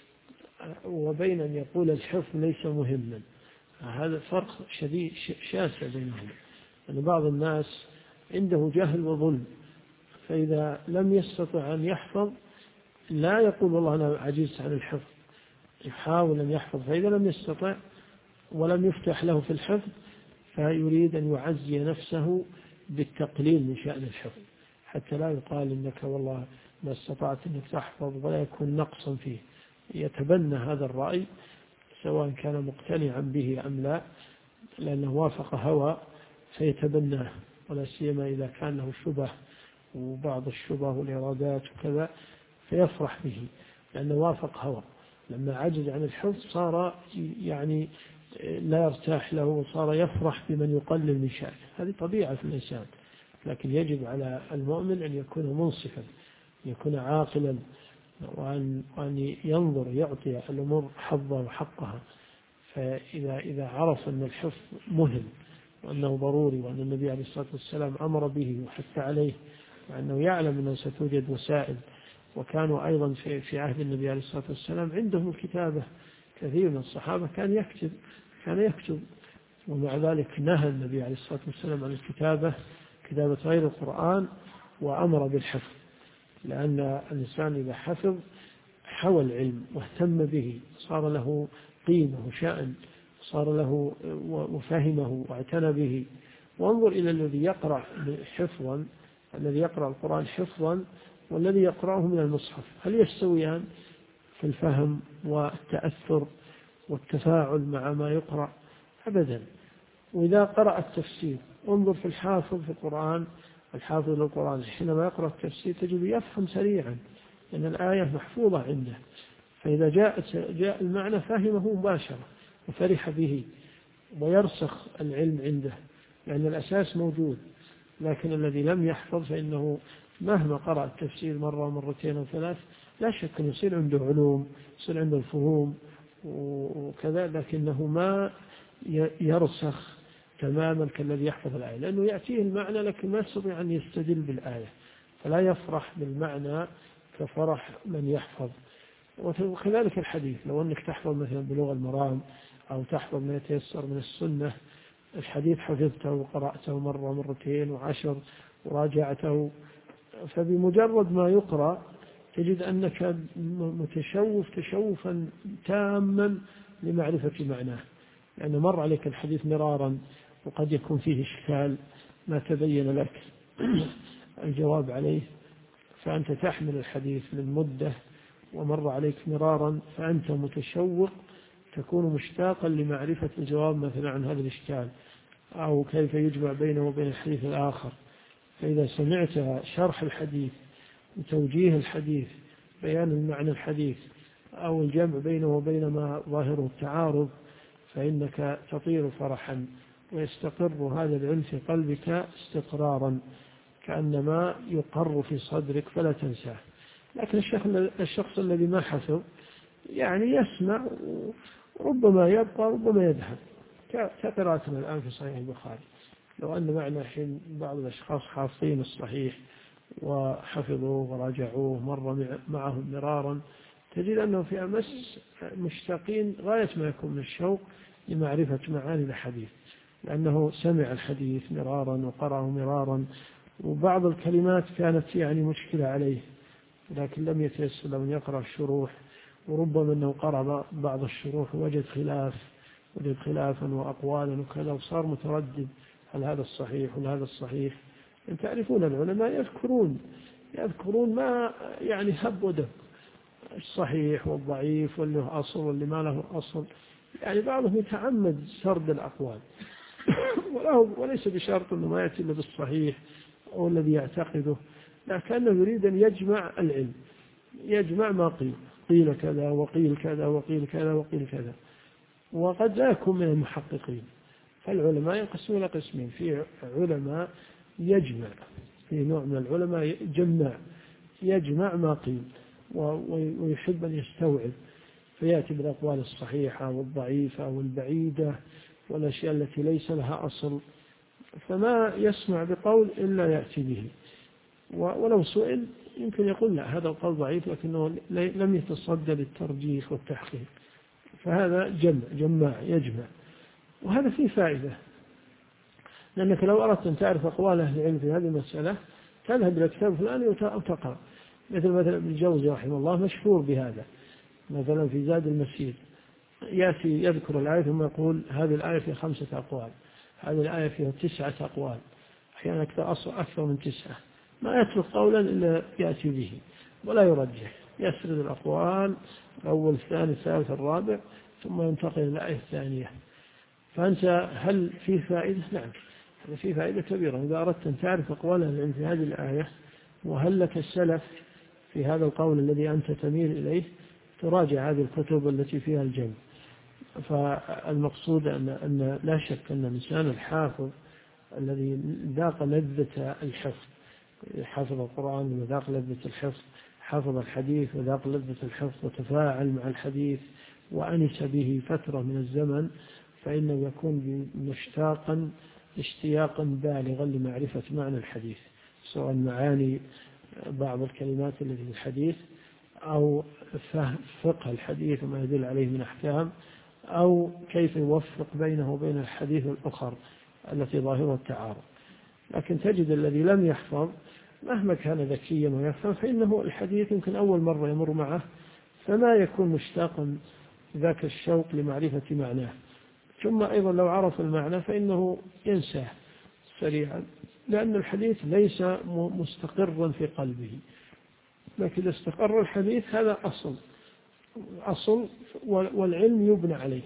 وبين أن يقول الحفظ ليس مهما. هذا فرق شديد شاسع بينهم. يعني بعض الناس عنده جهل وظلم، فإذا لم يستطع أن يحفظ لا يقول والله أنا عجزت عن الحفظ، يحاول أن يحفظ، فإذا لم يستطع ولم يفتح له في الحفظ فيريد أن يعزي نفسه بالتقليل من شأن الحفظ، حتى لا يقال إنك والله ما استطعت أنك تحفظ ولا يكون نقصا فيه. يتبنى هذا الرأي سواء كان مقتنعا به أم لا، لأنه وافق هوى فيتبناه، ولا سيما إذا كان له شبه وبعض الشبه والإرادات وكذا فيفرح به لأنه وافق هوى. لما عجز عن الحفظ صار يعني لا يرتاح له وصار يفرح بمن يقلل من شأنه. هذه طبيعة الإنسان، لكن يجب على المؤمن أن يكون منصفا، يكون عاقلا، وأن ينظر يعطي الأمور حظها وحقها. فإذا عرف أن الحفظ مهم وأنه ضروري وأن النبي عليه الصلاة والسلام أمر به وحث عليه، وأنه يعلم أنه ستوجد وسائل، وكانوا أيضا في عهد النبي عليه الصلاة والسلام عندهم الكتابة، كثير من الصحابة كان يكتب، ومع ذلك نهى النبي عليه الصلاة والسلام عن الكتابة، كتابة غير القرآن، وأمر بالحفظ، لأن الإنسان إذا حفظ حوى العلم واهتم به صار له قيمة وشأن، صار له وفهمه واعتنى به. وانظر إلى الذي يقرأ حفظا، الذي يقرأ القرآن حفظا والذي يقرأه من المصحف، هل يستويان في الفهم والتأثر والتفاعل مع ما يقرأ؟ أبدا. وإذا قرأ التفسير، انظر في الحافظ في القرآن، الحافظ للقرآن حينما يقرأ التفسير تجد يفهم سريعا لأن الآية محفوظة عنده، فإذا جاء المعنى فهمه مباشرة وفرح به ويرسخ العلم عنده لأن الأساس موجود. لكن الذي لم يحفظ فإنه مهما قرأ التفسير مرة ومرتين وثلاث لا شك أن يصير عنده علوم، يصير عنده الفهوم وكذا، لكنه ما يرسخ تماما كالذي يحفظ الآية، لأنه يأتيه المعنى لكن ما يستطيع أن يستدل بالآية، فلا يفرح بالمعنى كفرح من يحفظ. وكذلك الحديث، لو أنك تحفظ مثلا بلغة المرام أو تحفظ ما يتيسر من السنة، الحديث حفظته وقرأته مرة مرتين وعشر وراجعته، فبمجرد ما يقرأ تجد أنك متشوف تشوفا تاما لمعرفة معناه، لأنه مر عليك الحديث مرارا وقد يكون فيه إشكال ما تبين لك الجواب عليه، فأنت تحمل الحديث من مدة ومر عليك مرارا، فأنت متشوق تكون مشتاقا لمعرفة الجواب مثلا عن هذا الإشكال أو كيف يجمع بينه وبين الحديث الآخر. فإذا سمعت شرح الحديث وتوجيه الحديث، بيان المعنى الحديث أو الجمع بينه وبين ما ظاهره التعارض، فإنك تطير فرحا ويستقر هذا العلم في قلبك استقرارا كأنما يقر في صدرك فلا تنساه. لكن الشخص الذي ما حفظ يعني يسمع وربما يبقى ربما يذهب، كقراءتنا الآن في صحيح البخاري، لو أن معنا حين بعض الأشخاص حافظين الصحيح وحفظوه وراجعوه مر معهم مرارا، تجد أنه في أمس مشتاقين غاية ما يكون من الشوق لمعرفة معاني الحديث، لأنه سمع الحديث مرارا وقرأه مرارا، وبعض الكلمات كانت يعني مشكلة عليه لكن لم يتيسر له أن يقرأ الشروح، وربما أنه قرأ بعض الشروح وجد خلافا وأقوالا وكذا، وصار متردد هل هذا الصحيح ولا هذا الصحيح. أن تعرفون العلماء يذكرون ما يعني هب ودب، الصحيح والضعيف واللي له أصل واللي ما له أصل، يعني بعضهم يتعمد سرد الأقوال وليس بشرط أنه ما يأتي إلا بالصحيح أو الذي يعتقده، لكنه يريد أن يجمع العلم، يجمع ما قيل كذا وقيل كذا وقيل كذا وقيل كذا. وقد لا يكون من المحققين، فالعلماء ينقسمون إلى قسمين، في علماء يجمع، في نوع من العلماء يجمع ما قيل ويحب أن يستوعب، فيأتي بالأقوال الصحيحة والضعيفة والبعيدة والأشياء التي ليس لها أصل، فما يسمع بقول إلا يأتي به، ولو سئل يمكن يقول لا هذا القول ضعيف لكنه لم يتصدى للترجيح والتحقيق، فهذا يجمع. وهذا فيه فائدة، لأنك لو أردت أن تعرف أقوال أهل العلم في هذه المسألة تذهب إلى كتاب فلان وتقرأ، مثلا ابن الجوزي رحمه الله مشهور بهذا، مثلا في زاد المسير يأتي يذكر الآية ثم يقول هذه الآية فيها 5 أقوال، هذه الآية فيها 9 أقوال، أحيانا أكثر من 9، ما يترك قولا إلا يأتي به ولا يرجح، يسرد الأقوال الأول الثاني الثالث الرابع ثم ينتقل إلى الآية الثانية. فأنت هل في فائدة؟ نعم، في فائدة كبيرة. إذا أردت أن تعرف أقوال العلم في هذه الآية وهل لك السلف في هذا القول الذي أنت تميل إليه، تراجع هذه الكتب التي فيها الجمع. فالمقصود أن لا شك أن الإنسان الحافظ الذي ذاق لذة الحفظ، حفظ القرآن وذاق لذة الحفظ، حفظ الحديث وذاق لذة الحفظ، وتفاعل مع الحديث وأنس به فترة من الزمن، فإنه يكون مشتاقا اشتياقا بالغا لمعرفة معنى الحديث، سواء معاني بعض الكلمات التي في الحديث، أو فقه الحديث وما يدل عليه من أحكام، أو كيف يوفق بينه وبين الحديث الأخر التي ظاهرها التعارض. لكن تجد الذي لم يحفظ مهما كان ذكيا ويفهم، فإنه الحديث يمكن أول مرة يمر معه فما يكون مشتاقا ذاك الشوق لمعرفة معناه، ثم أيضا لو عرف المعنى فإنه ينساه سريعا، لأن الحديث ليس مستقرا في قلبه. لكن إذا استقر الحديث هذا أصل والعلم يبنى عليه.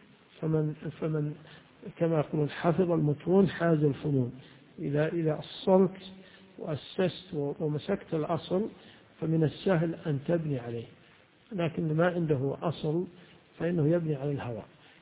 فمن كما يقولون حفظ المتون حاز الفنون. إذا أصلت وأسست ومسكت الأصل فمن السهل أن تبني عليه، لكن ما عنده أصل فإنه يبني على الهوى،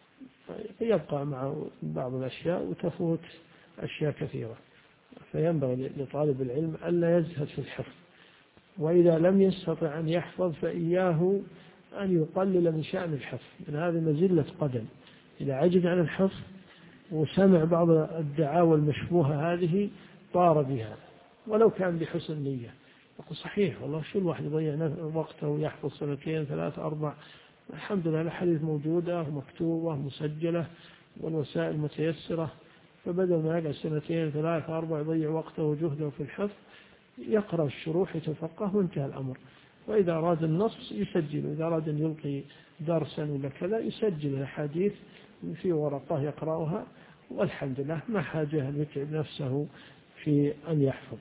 يبقى مع بعض الأشياء وتفوت أشياء كثيرة. فينبغي لطالب العلم ألا يزهد في الحفظ، وإذا لم يستطع أن يحفظ فإياه أن يقلل من شأن الحفظ، من هذه مزلة قدم. إذا عجز عن الحفظ وسمع بعض الدعاوى المشبوهة هذه طار بها، ولو كان بحسن نية. يقول صحيح والله شو الواحد يضيع وقته ويحفظ 2 3 4، الحمد لله الحديث موجودة ومكتوبة مسجلة والوسائل متيسرة، فبدل ما يقعد 2 3 4 يضيع وقته وجهده في الحفظ، يقرأ الشروح يتفقه وانتهى الأمر. وإذا أراد النص يسجل، إذا أراد أن يلقي درسا ولا كذا يسجل الحديث في ورقة يقرأها، والحمد لله ما حاجة أن يتعب نفسه في أن يحفظ.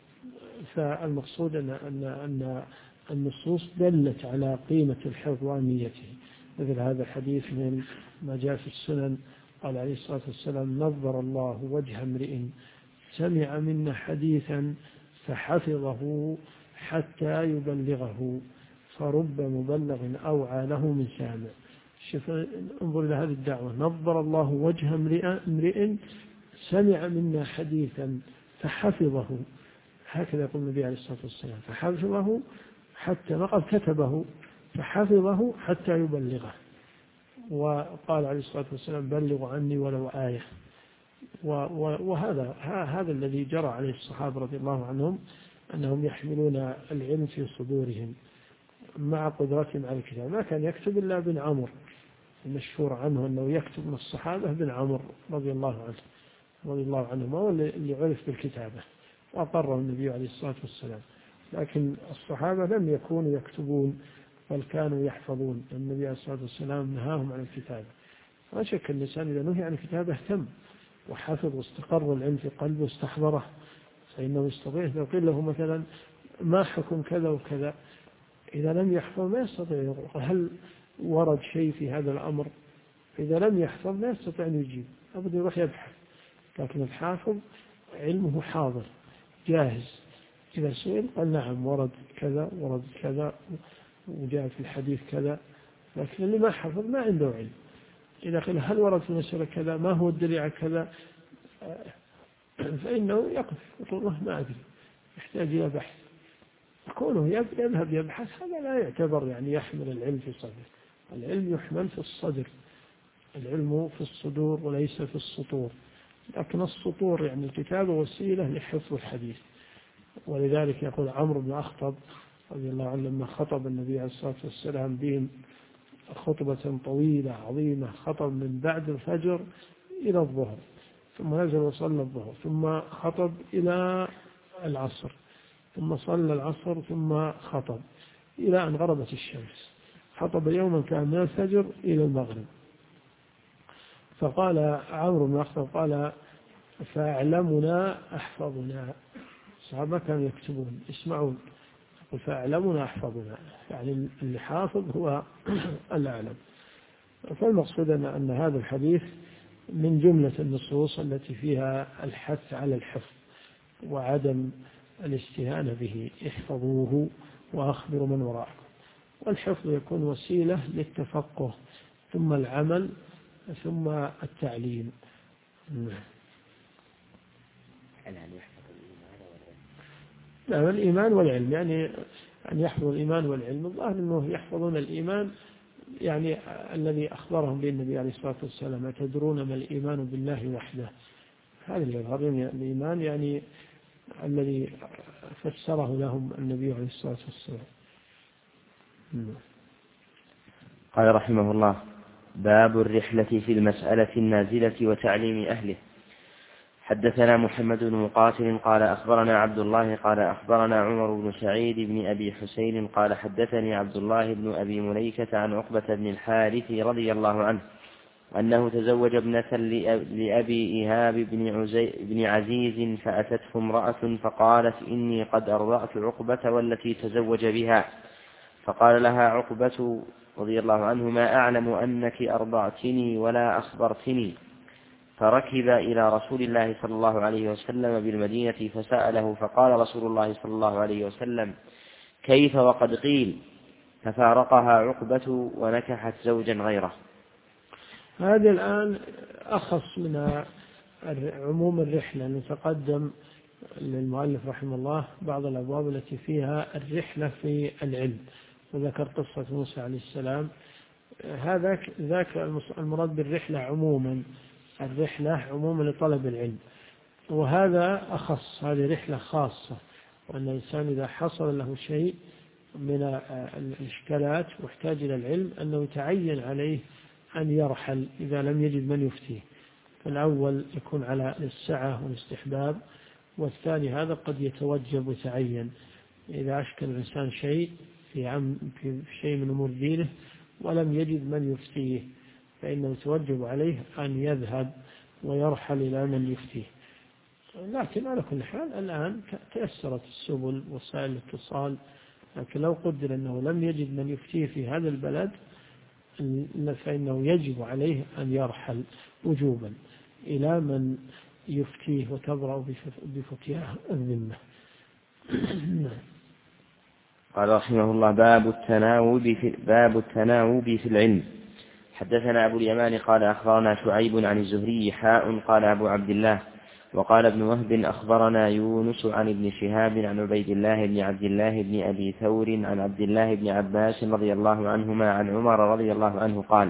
فالمقصود أن النصوص دلت على قيمة الحفظ وأهميته، مثل هذا الحديث من ما جاء في السنن قال عليه الصلاة والسلام: نظر الله وجه امرئ سمع منا حديثا فحفظه حتى يبلغه فرب مبلغ أوعى له من سامع. شوف، انظر إلى هذه الدعوة: نظر الله وجه امرئ سمع منا حديثا فحفظه، هكذا يقول النبي عليه الصلاة والسلام، فحفظه حتى ما قال كتبه، فحفظه حتى يبلغه. وقال عليه الصلاة والسلام: بلغوا عني ولو آية. وهذا الذي جرى عليه الصحابة رضي الله عنهم، أنهم يحملون العلم في صدورهم مع قدرتهم على الكتاب. ما كان يكتب إلا ابن عمرو، المشهور عنه أنه يكتب من الصحابة ابن عمرو رضي الله عنهما، واللي عرف بالكتابة وأقره النبي عليه الصلاة والسلام. لكن الصحابة لم يكونوا يكتبون بل كانوا يحفظون. النبي عليه الصلاة والسلام نهاهم عن الكتابة. لا شك أن الإنسان إذا نهي عن الكتابة اهتم وحفظ واستقر العلم في قلبه واستحضره، فإنه يستطيع. لو قيل له مثلا ما حكم كذا وكذا، إذا لم يحفظ ما يستطيع يقول هل ورد شيء في هذا الأمر. إذا لم يحفظ لا يستطيع أن يجيب، أبدا يروح يبحث. لكن الحافظ علمه حاضر جاهز، إذا سئل قال نعم ورد كذا ورد كذا وجاء في الحديث كذا. لكن اللي ما حفظ ما عنده علم. إذا قيل هل ورد في مسألة كذا، ما هو الدليل على كذا، فإنه يقف يقول الله ما أدري، يحتاج إلى بحث. كونه يذهب يبحث هذا لا يعتبر يعني يحمل العلم في صدره. العلم يحمل في الصدر، العلم في الصدور وليس في السطور. لكن السطور يعني الكتابة وسيلة لحفظ الحديث. ولذلك يقول عمرو بن أخطب رضي الله عنه لما خطب النبي عليه الصلاة والسلام بهم خطبة طويلة عظيمة، خطب من بعد الفجر إلى الظهر، ثم نزل وصلى الظهر، ثم خطب إلى العصر، ثم صلى العصر، ثم خطب إلى أن غربت الشمس. خطب يوما كان من الفجر إلى المغرب. فقال عمرو بن أخطب قال فأعلمنا أحفظنا. الصحابة كانوا يكتبون يسمعون، فأعلمنا أحفظنا، يعني اللي حافظ هو الأعلم. فالمقصود أن هذا الحديث من جملة النصوص التي فيها الحث على الحفظ وعدم الاستهانة به. احفظوه وأخبروا من وراءكم. والحفظ يكون وسيلة للتفقه ثم العمل ثم التعليم. نعم، الإيمان والعلم، يعني أن يحفظوا الإيمان والعلم. الظاهر أنه يحفظون الإيمان يعني الذي أخبرهم به النبي عليه الصلاة والسلام: أتدرون ما الإيمان بالله وحده. هذا اللي يظهر الإيمان، يعني الذي فسره لهم النبي عليه الصلاة والسلام. قال رحمه الله: باب الرحلة في المسألة النازلة وتعليم أهله. حدثنا محمد بن مقاتل قال أخبرنا عبد الله قال أخبرنا عمر بن سعيد بن أبي حسين قال حدثني عبد الله بن أبي مليكة عن عقبة بن الحارث رضي الله عنه أنه تزوج ابنة لأبي إيهاب بن عزيز، فأتته امرأة فقالت: إني قد أرضعت عقبة والتي تزوج بها. فقال لها عقبة رضي الله عنه: ما أعلم أنك أرضعتني ولا أخبرتني. فركب إلى رسول الله صلى الله عليه وسلم بالمدينة فسأله، فقال رسول الله صلى الله عليه وسلم: كيف وقد قيل؟ ففارقها عقبة ونكحت زوجا غيره. هذا الآن أخص من عموم الرحلة، نتقدم للمؤلف رحمه الله بعض الأبواب التي فيها الرحلة في العلم، وذكر قصة موسى عليه السلام. ذاك المراد بالرحلة عموما، الرحلة عموما لطلب العلم، وهذا أخص، هذه رحلة خاصة. وأن الإنسان إذا حصل له شيء من الإشكالات واحتاج إلى العلم أنه يتعين عليه أن يرحل إذا لم يجد من يفتيه. فالأول يكون على السعة والاستحباب، والثاني هذا قد يتوجب ويتعين إذا أشكل الإنسان شيء في شيء من أمور دينه ولم يجد من يفتيه، فإنه يتوجب عليه أن يذهب ويرحل إلى من يفتيه. لكن على كل حال الآن تأثرت السبل وسائل الاتصال، لكن لو قدر أنه لم يجد من يفتيه في هذا البلد فإنه يجب عليه أن يرحل وجوبا إلى من يفتيه وتبرأ بفتياه الذمة. قال رحمه الله: باب التناوب في العلم. حدثنا أبو اليمان قال أخبرنا شعيب عن الزهري قال أبو عبد الله وقال ابن وهب أخبرنا يونس عن ابن شهاب عن عبيد الله بن عبد الله بن أبي ثور عن عبد الله بن عباس رضي الله عنهما عن عمر رضي الله عنه قال: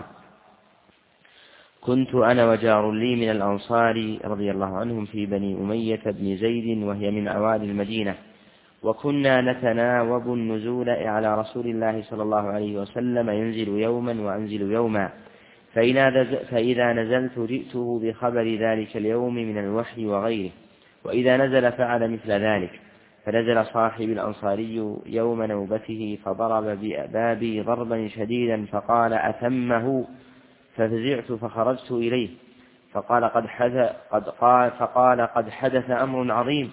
كنت أنا وجار لي من الأنصار رضي الله عنهم في بني أمية بن زيد، وهي من أوائل المدينة، وكنا نتناوب النزول على رسول الله صلى الله عليه وسلم، ينزل يوما وأنزل يوما، فإذا نزلت جئته بخبر ذلك اليوم من الوحي وغيره، وإذا نزل فعل مثل ذلك. فنزل صاحب الأنصاري يوم نوبته فضرب بأبابي ضربا شديدا فقال: أتمه؟ ففزعت فخرجت إليه فقال: قد حدث أمر عظيم.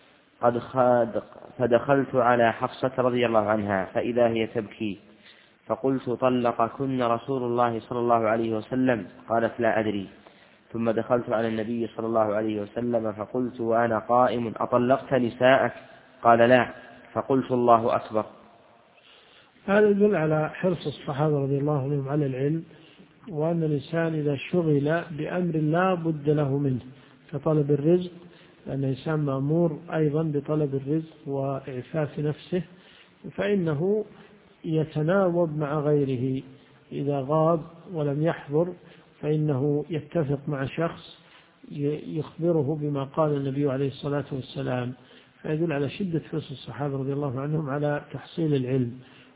فدخلت على حفصة رضي الله عنها فإذا هي تبكي، فقلت: طلقكن رسول الله صلى الله عليه وسلم؟ قالت: لا أدري. ثم دخلت على النبي صلى الله عليه وسلم فقلت وأنا قائم: أطلقت نساءك؟ قال: لا. فقلت: الله أكبر. هذا يدل على حرص الصحابة رضي الله عنهم على العلم، وأن الإنسان إذا شغل بأمر لا بد له منه كطلب الرزق، لأن الإنسان مأمور أيضا بطلب الرزق وإعفاف نفسه، فإنه يتناوب مع غيره. إذا غاب ولم يحضر فإنه يتفق مع شخص يخبره بما قال النبي عليه الصلاة والسلام، فيدل على شدة حرص الصحابة رضي الله عنهم على تحصيل العلم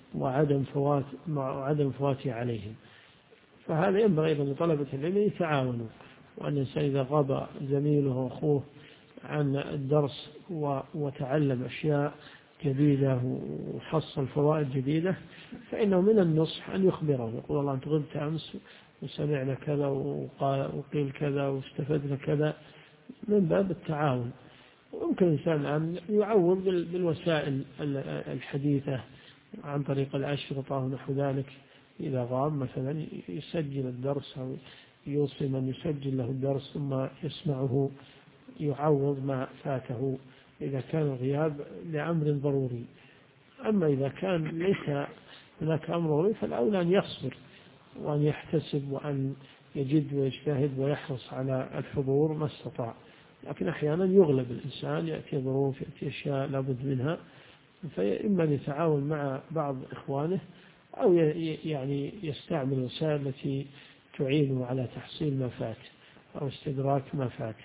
وعدم فواته عليهم. فهذا ينبغي أيضا لطلبة العلم يتعاونوا، وأن الإنسان إذا غاب زميله وأخوه عن الدرس وتعلم أشياء جديدة وحصل فوائد جديدة، فإنه من النصح أن يخبره، يقول: الله أنت غبت أمس وسمعنا كذا وقيل كذا واستفدنا كذا، من باب التعاون. ممكن الإنسان أن يعوض بالوسائل الحديثة عن طريق الأشرطة ونحو ذلك. إذا غاب مثلا يسجل الدرس أو يوصي من يسجل له الدرس ثم يسمعه، يعوض ما فاته إذا كان الغياب لأمر ضروري. أما إذا كان ليس هناك أمر ضروري فالأولى أن يصبر وأن يحتسب وأن يجد ويجتهد ويحرص على الحضور ما استطاع. لكن أحيانا يغلب الإنسان، يأتي ظروف، يأتي أشياء لابد منها، فإما أن يتعاون مع بعض إخوانه أو يعني يستعمل الوسائل التي تعينه على تحصيل ما فات أو استدراك ما فات.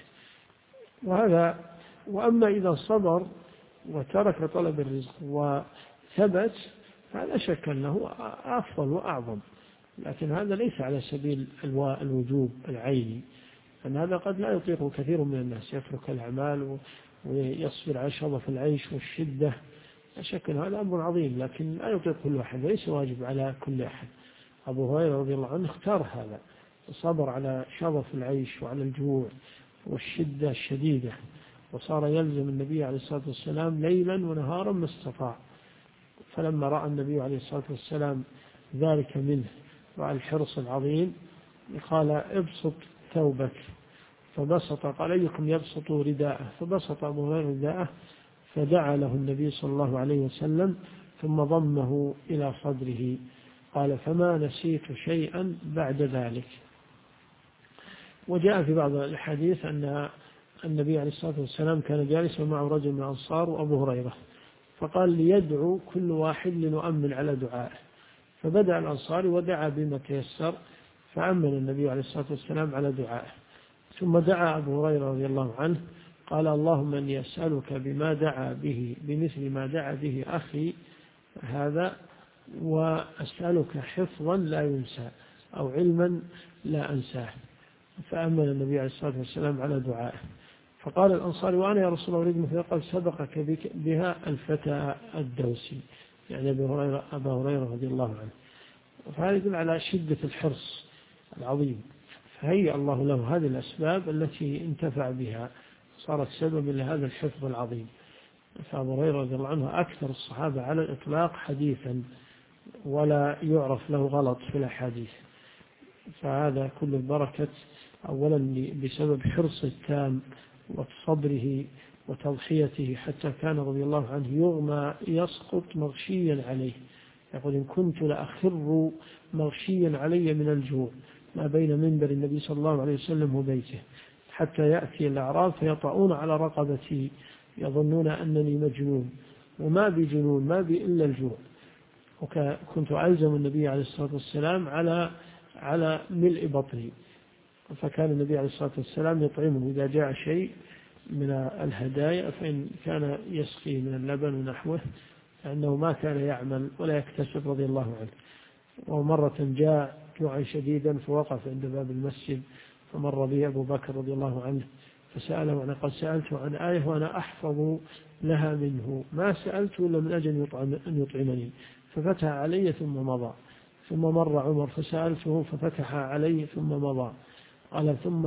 وأما إذا صبر وترك طلب الرزق وثبت فلا شك أنه أفضل وأعظم، لكن هذا ليس على سبيل الوجوب العيني، أن هذا قد لا يطيقه كثير من الناس، يترك الأعمال ويصبر على شظف العيش والشدة. لا شك أن هذا أمر عظيم، لكن لا يطيق كل أحد، ليس واجب على كل أحد. أبو هريرة رضي الله عنه اختار هذا، صبر على شظف العيش وعلى الجوع والشدة الشديدة، وصار يلزم النبي عليه الصلاة والسلام ليلا ونهارا ما استطاع. فلما رأى النبي عليه الصلاة والسلام ذلك منه، رأى الحرص العظيم، قال ابسط ثوبك، فبسط. قال أيكم يبسط رداءه، فبسط أبو هريرة رداءه، فدعا له النبي صلى الله عليه وسلم ثم ضمه إلى صدره. قال فما نسيت شيئا بعد ذلك. وجاء في بعض الحديث أن النبي عليه الصلاة والسلام كان جالسا معه رجل من الأنصار وأبو هريرة، فقال ليدعو كل واحد لنؤمن على دعائه، فبدأ الأنصاري ودعا بما تيسر، فأمن النبي عليه الصلاة والسلام على دعائه. ثم دعا أبو هريرة رضي الله عنه قال اللهم أني أسألك بما دعا به بمثل ما دعا به أخي هذا، وأسألك حفظا لا ينسى أو علما لا أنساه. فأمن النبي عليه الصلاة والسلام على دعائه. فقال الأنصاري وأنا يا رسول الله أريد مثل قال سبقك بها الفتى الدوسي، يعني أبا هريرة رضي الله عنه. فهذا يدل على شدة الحرص العظيم، فهيأ الله له هذه الأسباب التي انتفع بها، صارت سببا لهذا الحفظ العظيم. فأبو هريرة رضي الله عنه أكثر الصحابة على الإطلاق حديثا، ولا يعرف له غلط في الأحاديث. فهذا كل البركة أولا بسبب حرص التام وصبره وتضحيته، حتى كان رضي الله عنه يغمى يسقط مغشيا عليه، يقول إن كنت لأخر مغشيا علي من الجوع ما بين منبر النبي صلى الله عليه وسلم وبيته، حتى يأتي الأعراب فيطعون على رقبتي يظنون أنني مجنون، وما بجنون، ما بي إلا الجوع. وكنت ألزم النبي عليه الصلاة والسلام على ملء بطني، فكان النبي عليه الصلاة والسلام يطعمه إذا جاء شيء من الهدايا، فإن كان يسقي من اللبن ونحوه، لأنه ما كان يعمل ولا يكتسب رضي الله عنه. ومرة جاء جوعا شديدا فوقف عند باب المسجد، فمر به أبو بكر رضي الله عنه فسأله، أنا قد سألته عن آية وأنا أحفظ لها منه، ما سألته إلا من أجل أن يطعمني، ففتح علي ثم مضى. ثم مر عمر فسألته ففتح علي ثم مضى. قال ثم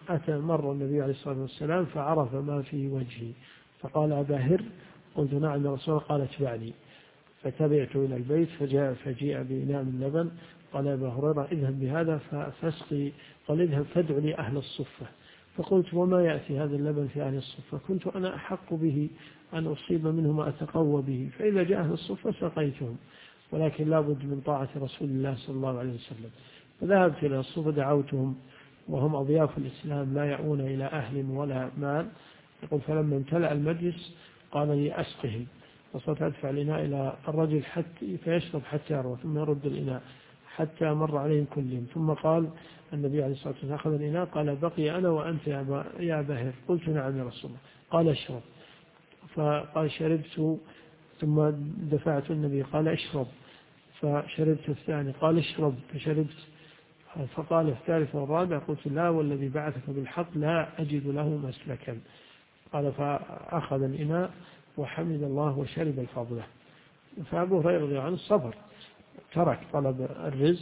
مر النبي عليه الصلاة والسلام فعرف ما في وجهي فقال أبا هر؟ قلت نعم يا رسول الله. قال اتبعني. فتبعت إلى البيت فجيء بإناء من لبن. قال أبا هريرة اذهب بهذا فاسقي. قال اذهب فادع لي أهل الصفة. فقلت وما يأتي هذا اللبن في أهل الصفة؟ كنت أنا أحق به أن أصيب منه ما أتقوى به، فإذا جاء أهل الصفة سقيتهم، ولكن لا بد من طاعة رسول الله صلى الله عليه وسلم. فذهبت إلى الصفة دعوتهم وهم أضياف الإسلام لا يعون إلى أهل ولا مال. يقول فلما امتلأ المجلس قال لي أسقهم، فصرت أدفع الإناء إلى الرجل حتى فيشرب حتى يروى ثم يرد الإناء حتى مر عليهم كلهم. ثم قال النبي عليه الصلاة والسلام أخذ الإناء قال بقي أنا وأنت يا أبا هر. قلت نعم يا رسول الله. قال اشرب. فقال شربت. ثم دفعت النبي قال اشرب، فشربت الثاني. قال اشرب فشربت. فقال الثالث والرابع. قلت لا والذي بعثك بالحق لا أجد له مسلكا. قال فأخذ الإناء وحمد الله وشرب الفضلة. فأبو هريرة رضي الله عنه صبر، ترك طلب الرزق.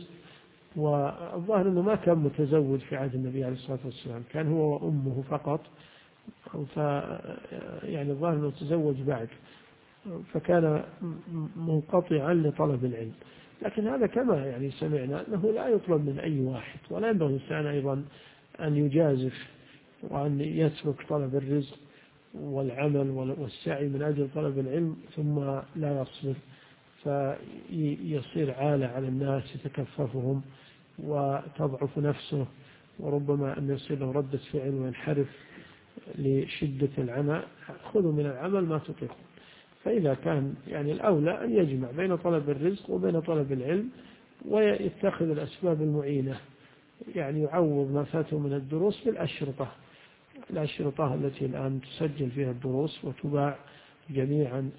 والظاهر أنه ما كان متزوج في عهد النبي عليه الصلاة والسلام، كان هو وأمه فقط، يعني الظاهر أنه تزوج بعد، فكان منقطعا لطلب العلم. لكن هذا كما يعني سمعنا أنه لا يطلب من أي واحد، ولا ينبغي الإنسان أيضا أن يجازف وأن يترك طلب الرزق والعمل والسعي من أجل طلب العلم ثم لا يصبر، فيصير عالة على الناس يتكففهم وتضعف نفسه، وربما أن يصير له ردة فعل وينحرف لشدة العناء. خذوا من العمل ما تطيقون. فإذا كان يعني الأولى أن يجمع بين طلب الرزق وبين طلب العلم، ويتخذ الأسباب المعينة، يعني يعوض ما فاته من الدروس بالأشرطة، الأشرطة التي الآن تسجل فيها الدروس وتباع جميعا،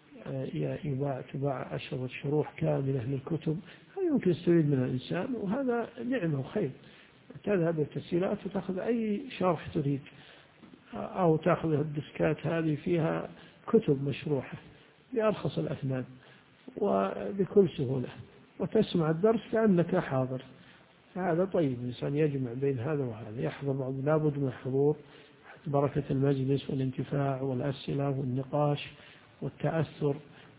تباع أشرطة شروح كاملة للكتب، هذا يمكن يستفيد منها الإنسان، وهذا نعمة وخير. تذهب التسجيلات وتأخذ أي شرح تريد، أو تأخذ الدسكات هذه فيها كتب مشروحة بأرخص الأثمان وبكل سهولة، وتسمع الدرس كأنك حاضر. هذا طيب، الإنسان يجمع بين هذا وهذا، يحضر بعض، لابد من الحضور، بركة المجلس والانتفاع والأسئلة والنقاش والتأثر،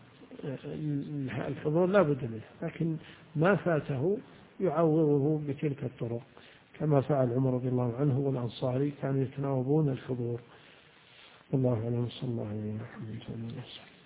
الحضور لا بد منه، لكن ما فاته يعوضه بتلك الطرق، كما فعل عمر رضي الله عنه والأنصاري، كانوا يتناوبون الحضور. الله أعلم، صلى الله عليه وسلم.